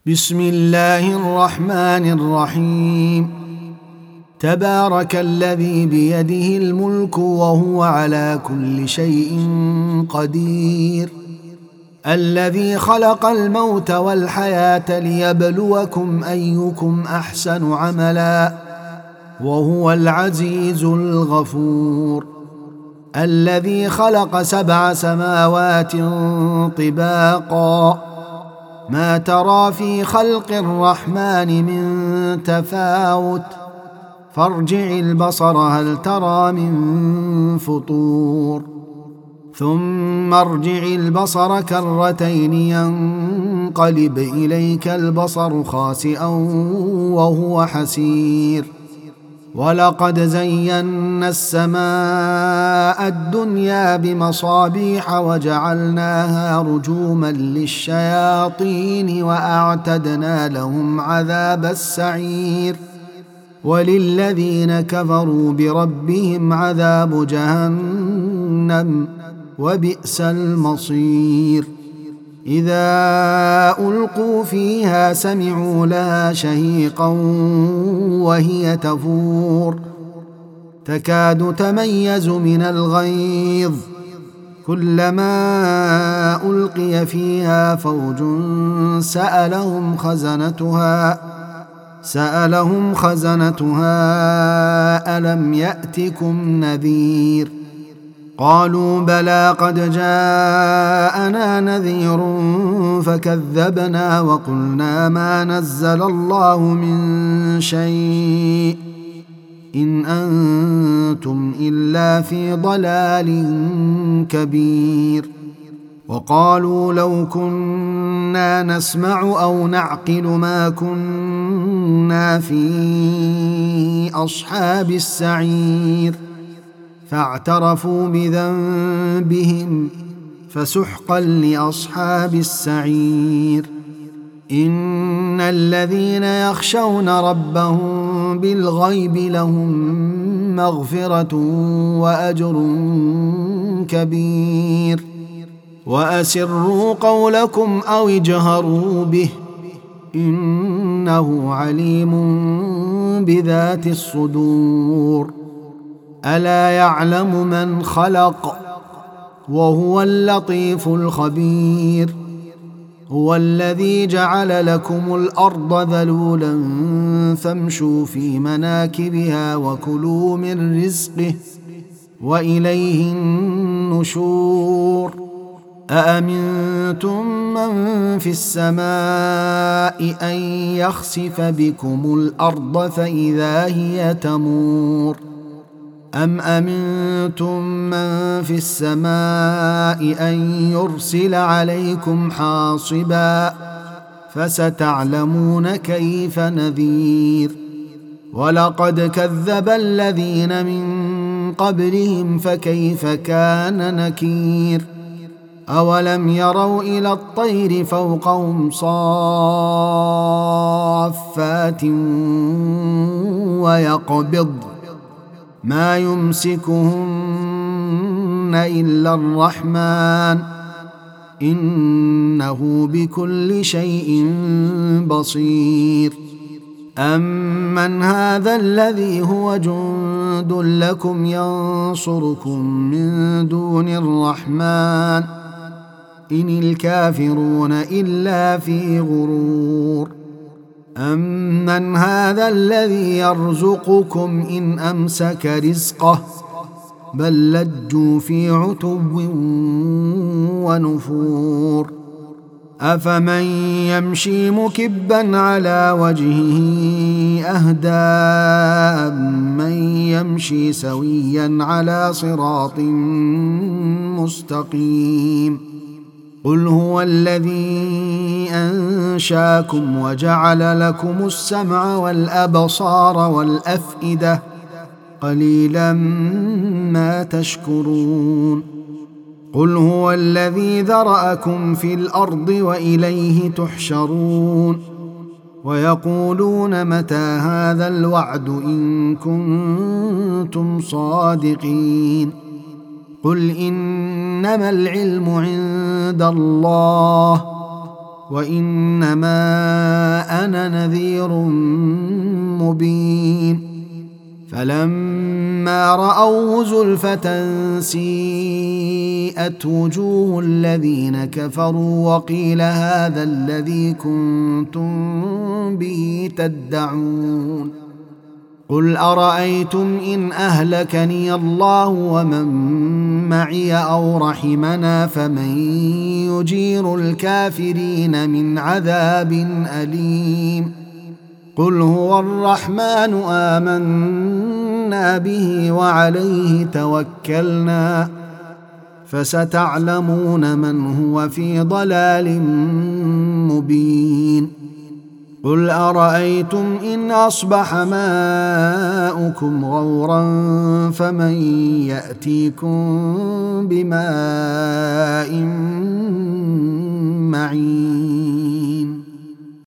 بسم الله الرحمن الرحيم. تبارك الذي بيده الملك وهو على كل شيء قدير، الذي خلق الموت والحياة ليبلوكم أيكم أحسن عملا، وهو العزيز الغفور. الذي خلق 7 سماوات طباقا، ما ترى في خلق الرحمن من تفاوت، فارجع البصر هل ترى من فطور، ثم ارجع البصر كرتين ينقلب إليك البصر خاسئا وهو حسير. ولقد زينا السماء الدنيا بمصابيح وجعلناها رجوما للشياطين وأعتدنا لهم عذاب السعير. وللذين كفروا بربهم عذاب جهنم وبئس المصير. إذا ألقوا فيها سمعوا لها شهيقا وهي تفور، تكاد تميز من الغيظ، كلما ألقي فيها فوج سألهم خزنتها ألم يأتكم نذير؟ قالوا بلى قد جاءنا نذير فكذبنا وقلنا ما نزل الله من شيء إن أنتم إلا في ضلال كبير. وقالوا لو كنا نسمع أو نعقل ما كنا في أصحاب السعير، فاعترفوا بذنبهم فسحقا لأصحاب السعير. إن الذين يخشون ربهم بالغيب لهم مغفرة وأجر كبير. وأسروا قولكم أو اجهروا به إنه عليم بذات الصدور. ألا يعلم من خلق وهو اللطيف الخبير. هو الذي جعل لكم الأرض ذلولا فامشوا في مناكبها وكلوا من رزقه وإليه النشور. أأمنتم من في السماء أن يخسف بكم الأرض فإذا هي تمور، أم أمنتم من في السماء أن يرسل عليكم حاصبا، فستعلمون كيف نذير. ولقد كذب الذين من قبلهم فكيف كان نكير. أولم يروا إلى الطير فوقهم صافات ويقبض ما يمسكهن إلا الرحمن إنه بكل شيء بصير. أمن هذا الذي هو جند لكم ينصركم من دون الرحمن إن الكافرون إلا في غرور. أمن هذا الذي يرزقكم إن أمسك رزقه بل لجوا في عتو ونفور. أفمن يمشي مكبا على وجهه أهدى من يمشي سويا على صراط مستقيم. قل هو الذي أنشاكم وجعل لكم السمع والأبصار والأفئدة قليلا ما تشكرون. قل هو الذي ذرأكم في الأرض وإليه تحشرون. ويقولون متى هذا الوعد إن كنتم صادقين. قل إنما العلم عند الله وإنما أنا نذير مبين فلما رأوه زلفة سيئت وجوه الذين كفروا وقيل هذا الذي كنتم به تدعون قل أرأيتم إن أهلكني الله ومن معي أو رحمنا فمن يجير الكافرين من عذاب أليم قل هو الرحمن آمنا به وعليه توكلنا فستعلمون من هو في ضلال مبين قل أرأيتم إن أصبح ماؤكم غورا فمن يأتيكم بماء معين